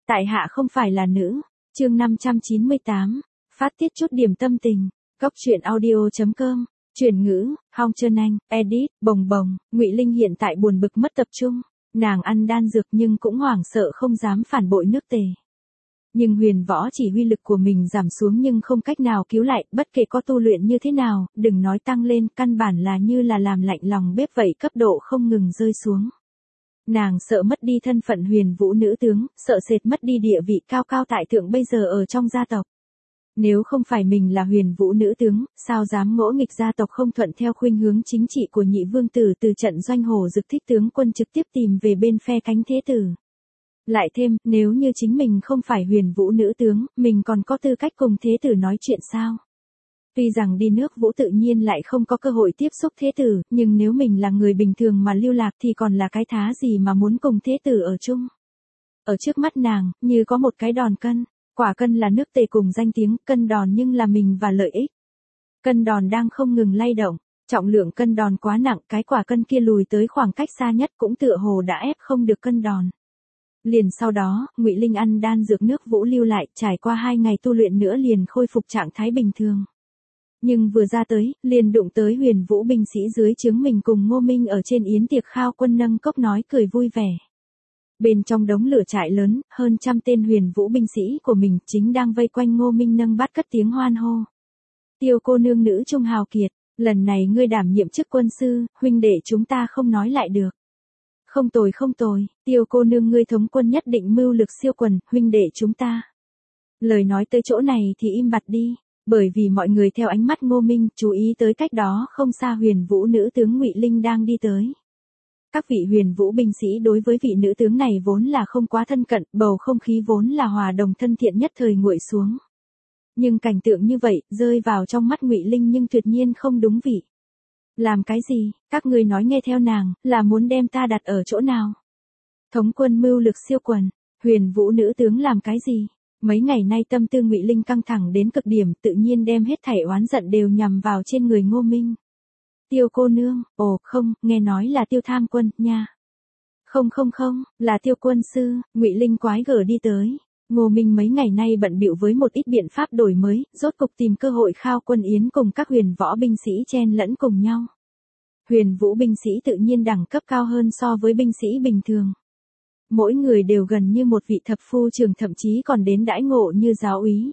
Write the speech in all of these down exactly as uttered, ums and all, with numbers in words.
Tại hạ không phải là nữ. Chương năm trăm chín mươi tám. Phát tiết chút điểm tâm tình. Cốc truyện audio chấm com. Chuyển ngữ, Hong Trân Anh, edit, bồng bồng. Ngụy Linh hiện tại buồn bực mất tập trung. Nàng ăn đan dược nhưng cũng hoảng sợ không dám phản bội nước Tề. Nhưng huyền võ chỉ huy lực của mình giảm xuống nhưng không cách nào cứu lại, bất kể có tu luyện như thế nào, đừng nói tăng lên, căn bản là như là làm lạnh lòng bếp vậy, cấp độ không ngừng rơi xuống. Nàng sợ mất đi thân phận huyền vũ nữ tướng, sợ sệt mất đi địa vị cao cao tại thượng bây giờ ở trong gia tộc. Nếu không phải mình là huyền vũ nữ tướng, sao dám ngỗ nghịch gia tộc không thuận theo khuynh hướng chính trị của nhị vương tử, từ trận doanh hồ dực thích tướng quân trực tiếp tìm về bên phe cánh thế tử. Lại thêm, nếu như chính mình không phải huyền vũ nữ tướng, mình còn có tư cách cùng thế tử nói chuyện sao? Tuy rằng đi nước Vũ tự nhiên lại không có cơ hội tiếp xúc thế tử, nhưng nếu mình là người bình thường mà lưu lạc thì còn là cái thá gì mà muốn cùng thế tử ở chung. Ở trước mắt nàng, như có một cái đòn cân, quả cân là nước Tề cùng danh tiếng, cân đòn nhưng là mình và lợi ích. Cân đòn đang không ngừng lay động, trọng lượng cân đòn quá nặng, cái quả cân kia lùi tới khoảng cách xa nhất cũng tựa hồ đã ép không được cân đòn. Liền sau đó, Ngụy Linh ăn đan dược nước Vũ lưu lại, trải qua hai ngày tu luyện nữa liền khôi phục trạng thái bình thường. Nhưng vừa ra tới, liền đụng tới huyền vũ binh sĩ dưới trướng mình cùng Ngô Minh ở trên yến tiệc khao quân nâng cốc nói cười vui vẻ. Bên trong đống lửa trại lớn, hơn trăm tên huyền vũ binh sĩ của mình chính đang vây quanh Ngô Minh nâng bát cất tiếng hoan hô. Tiêu cô nương nữ trung hào kiệt, lần này ngươi đảm nhiệm chức quân sư, huynh đệ chúng ta không nói lại được. Không tồi không tồi, Tiêu cô nương ngươi thống quân nhất định mưu lực siêu quần, huynh đệ chúng ta. Lời nói tới chỗ này thì im bặt đi, bởi vì mọi người theo ánh mắt Ngô Minh chú ý tới cách đó không xa huyền vũ nữ tướng Ngụy Linh đang đi tới. Các vị huyền vũ binh sĩ đối với vị nữ tướng này vốn là không quá thân cận, bầu không khí vốn là hòa đồng thân thiện nhất thời nguội xuống. Nhưng cảnh tượng như vậy, rơi vào trong mắt Ngụy Linh nhưng tuyệt nhiên không đúng vị. Làm cái gì, các ngươi nói nghe theo nàng, là muốn đem ta đặt ở chỗ nào? Thống quân mưu lực siêu quần, huyền vũ nữ tướng làm cái gì? Mấy ngày nay tâm tư Ngụy Linh căng thẳng đến cực điểm, tự nhiên đem hết thảy oán giận đều nhằm vào trên người Ngô Minh. Tiêu cô nương, ồ không, nghe nói là Tiêu tham quân, nha. Không không không, là Tiêu quân sư, Ngụy Linh quái gở đi tới. Ngô Minh mấy ngày nay bận bịu với một ít biện pháp đổi mới, rốt cục tìm cơ hội khao quân yến cùng các huyền võ binh sĩ chen lẫn cùng nhau. Huyền vũ binh sĩ tự nhiên đẳng cấp cao hơn so với binh sĩ bình thường. Mỗi người đều gần như một vị thập phu trường, thậm chí còn đến đãi ngộ như giáo úy.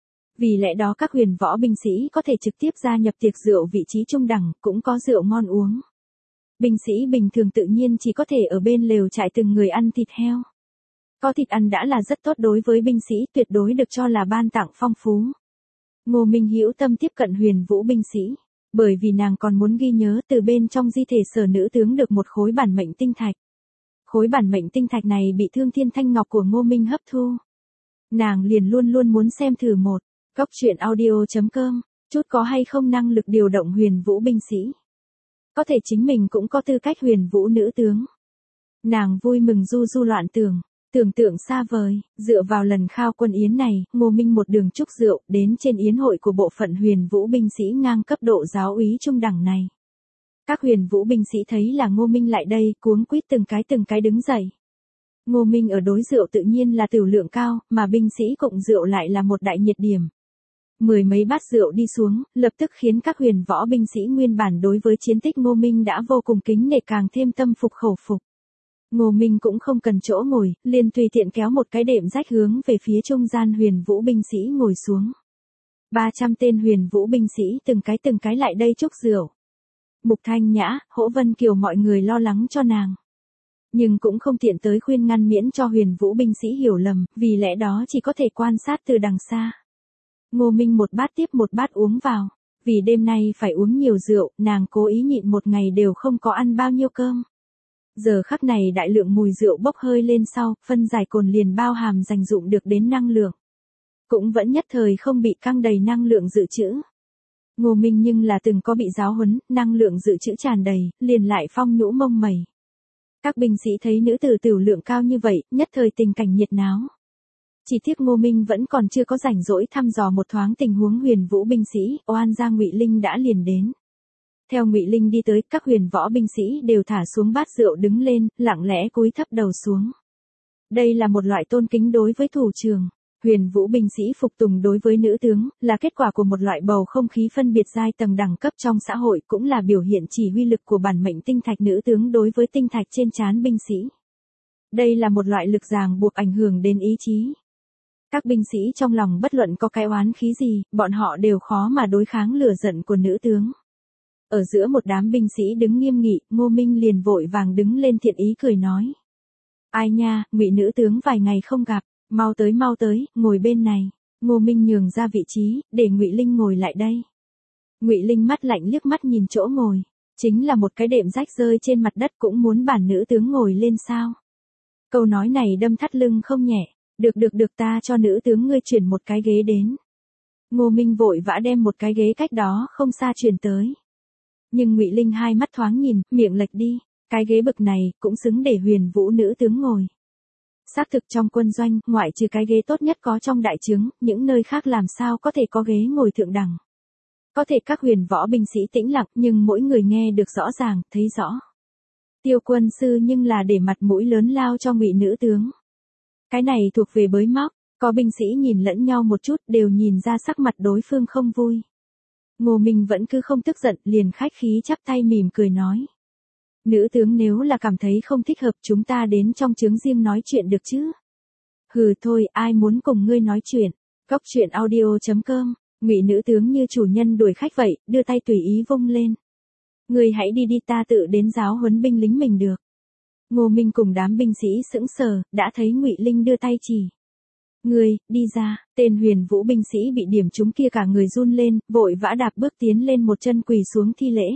Vì lẽ đó các huyền võ binh sĩ có thể trực tiếp gia nhập tiệc rượu vị trí trung đẳng, cũng có rượu ngon uống. Binh sĩ bình thường tự nhiên chỉ có thể ở bên lều trại từng người ăn thịt heo. Có thịt ăn đã là rất tốt đối với binh sĩ, tuyệt đối được cho là ban tặng phong phú. Ngô Minh hữu tâm tiếp cận huyền vũ binh sĩ, bởi vì nàng còn muốn ghi nhớ từ bên trong di thể sở nữ tướng được một khối bản mệnh tinh thạch. Khối bản mệnh tinh thạch này bị Thương Thiên Thanh Ngọc của Ngô Minh hấp thu. Nàng liền luôn luôn muốn xem thử một. Cốc truyện audio chấm com, chút có hay không năng lực điều động huyền vũ binh sĩ. Có thể chính mình cũng có tư cách huyền vũ nữ tướng. Nàng vui mừng du du loạn tưởng, tưởng tượng xa vời, dựa vào lần khao quân yến này, Ngô Minh một đường chúc rượu, đến trên yến hội của bộ phận huyền vũ binh sĩ ngang cấp độ giáo úy trung đẳng này. Các huyền vũ binh sĩ thấy là Ngô Minh lại đây, cuống quýt từng cái từng cái đứng dậy. Ngô Minh ở đối rượu tự nhiên là tửu lượng cao, mà binh sĩ cộng rượu lại là một đại nhiệt điểm. Mười mấy bát rượu đi xuống, lập tức khiến các huyền võ binh sĩ nguyên bản đối với chiến tích Ngô Minh đã vô cùng kính nể càng thêm tâm phục khẩu phục. Ngô Minh cũng không cần chỗ ngồi, liền tùy tiện kéo một cái đệm rách hướng về phía trung gian huyền vũ binh sĩ ngồi xuống. ba trăm tên huyền vũ binh sĩ từng cái từng cái lại đây chúc rượu. Mục Thanh Nhã, Hỗ Vân Kiều mọi người lo lắng cho nàng. Nhưng cũng không tiện tới khuyên ngăn miễn cho huyền vũ binh sĩ hiểu lầm, vì lẽ đó chỉ có thể quan sát từ đằng xa. Ngô Minh một bát tiếp một bát uống vào. Vì đêm nay phải uống nhiều rượu, nàng cố ý nhịn một ngày đều không có ăn bao nhiêu cơm. Giờ khắc này đại lượng mùi rượu bốc hơi lên sau, phân giải cồn liền bao hàm dành dụng được đến năng lượng. Cũng vẫn nhất thời không bị căng đầy năng lượng dự trữ. Ngô Minh nhưng là từng có bị giáo huấn, năng lượng dự trữ tràn đầy, liền lại phong nhũ mông mẩy. Các binh sĩ thấy nữ tử tiểu lượng cao như vậy, nhất thời tình cảnh nhiệt náo. Chỉ tiếc Ngô Minh vẫn còn chưa có rảnh rỗi thăm dò một thoáng tình huống huyền vũ binh sĩ, oan gia Ngụy Linh đã liền đến. Theo Ngụy Linh đi tới, các huyền võ binh sĩ đều thả xuống bát rượu đứng lên, lặng lẽ cúi thấp đầu xuống. Đây là một loại tôn kính đối với thủ trưởng. Huyền vũ binh sĩ phục tùng đối với nữ tướng, là kết quả của một loại bầu không khí phân biệt giai tầng đẳng cấp trong xã hội, cũng là biểu hiện chỉ huy lực của bản mệnh tinh thạch nữ tướng đối với tinh thạch trên trán binh sĩ. Đây là một loại lực ràng buộc ảnh hưởng đến ý chí. Các binh sĩ trong lòng bất luận có cái oán khí gì, bọn họ đều khó mà đối kháng lửa giận của nữ tướng. Ở giữa một đám binh sĩ đứng nghiêm nghị, Ngô Minh liền vội vàng đứng lên thiện ý cười nói. Ai nha, Ngụy nữ tướng vài ngày không gặp, mau tới mau tới, ngồi bên này. Ngô Minh nhường ra vị trí, để Ngụy Linh ngồi lại đây. Ngụy Linh mắt lạnh liếc mắt nhìn chỗ ngồi, chính là một cái đệm rách rơi trên mặt đất, cũng muốn bản nữ tướng ngồi lên sao? Câu nói này đâm thắt lưng không nhẹ. Được được được, ta cho nữ tướng ngươi chuyển một cái ghế đến. Ngô Minh vội vã đem một cái ghế cách đó không xa chuyển tới. Nhưng Ngụy Linh hai mắt thoáng nhìn, miệng lệch đi, cái ghế bực này cũng xứng để huyền vũ nữ tướng ngồi. Xác thực trong quân doanh, ngoại trừ cái ghế tốt nhất có trong đại trướng, những nơi khác làm sao có thể có ghế ngồi thượng đẳng. Có thể các huyền võ binh sĩ tĩnh lặng, nhưng mỗi người nghe được rõ ràng, thấy rõ. Tiêu quân sư nhưng là để mặt mũi lớn lao cho Ngụy nữ tướng. Cái này thuộc về bới móc, có binh sĩ nhìn lẫn nhau một chút, đều nhìn ra sắc mặt đối phương không vui. Ngô Minh vẫn cứ không tức giận, liền khách khí chắp tay mỉm cười nói. Nữ tướng nếu là cảm thấy không thích hợp, chúng ta đến trong trướng riêng nói chuyện được chứ? Hừ thôi, ai muốn cùng ngươi nói chuyện? Góc truyện audio chấm com. Ngụy nữ tướng như chủ nhân đuổi khách vậy, đưa tay tùy ý vung lên. Ngươi hãy đi đi, ta tự đến giáo huấn binh lính mình được. Ngô Minh cùng đám binh sĩ sững sờ, đã thấy Ngụy Linh đưa tay chỉ. Ngươi, đi ra. Tên huyền vũ binh sĩ bị điểm trúng kia cả người run lên, vội vã đạp bước tiến lên một chân quỳ xuống thi lễ.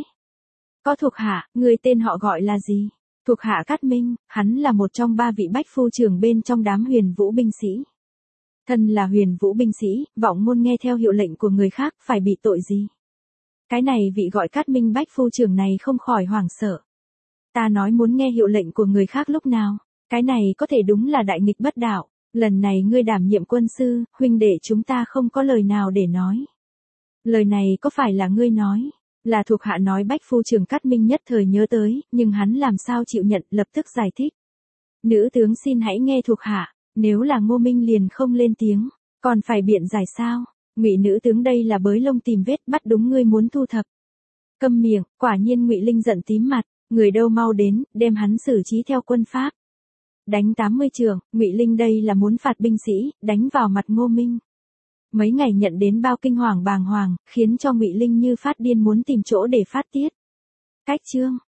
Có thuộc hạ, ngươi tên họ gọi là gì? Thuộc hạ Cát Minh, hắn là một trong ba vị bách phu trưởng bên trong đám huyền vũ binh sĩ. Thân là huyền vũ binh sĩ, vọng ngôn nghe theo hiệu lệnh của người khác, phải bị tội gì? Cái này vị gọi Cát Minh bách phu trưởng này không khỏi hoảng sợ. Ta nói muốn nghe hiệu lệnh của người khác lúc nào? Cái này có thể đúng là đại nghịch bất đạo. Lần này ngươi đảm nhiệm quân sư, huynh đệ chúng ta không có lời nào để nói. Lời này có phải là ngươi nói? Là thuộc hạ nói. Bách phu trưởng Cát Minh nhất thời nhớ tới, nhưng hắn làm sao chịu nhận, lập tức giải thích. Nữ tướng xin hãy nghe thuộc hạ, nếu là Ngô Minh liền không lên tiếng, còn phải biện giải sao? Ngụy nữ tướng đây là bới lông tìm vết, bắt đúng ngươi muốn thu thập. Câm miệng, quả nhiên Ngụy Linh giận tím mặt, người đâu mau đến, đem hắn xử trí theo quân pháp. Đánh tám mươi trường, Ngụy Linh đây là muốn phạt binh sĩ, đánh vào mặt Ngô Minh. Mấy ngày nhận đến bao kinh hoàng bàng hoàng, khiến cho Ngụy Linh như phát điên muốn tìm chỗ để phát tiết. Cách chương